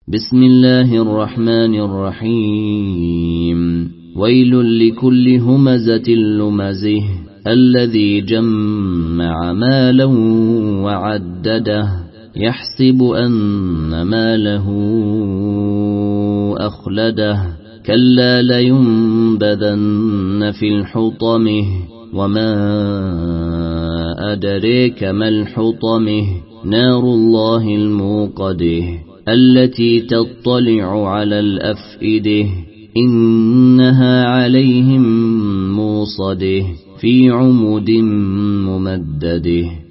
بسم الله الرحمن الرحيم ويل لكل همزة لمزه الذي جمع مالا وعدده يحسب أن ماله أخلده كلا لينبذن في الحطمه وما أدريك ما الحطمه نار الله الموقده التي تطلع على الأفئده إنها عليهم موصده في عمد ممدده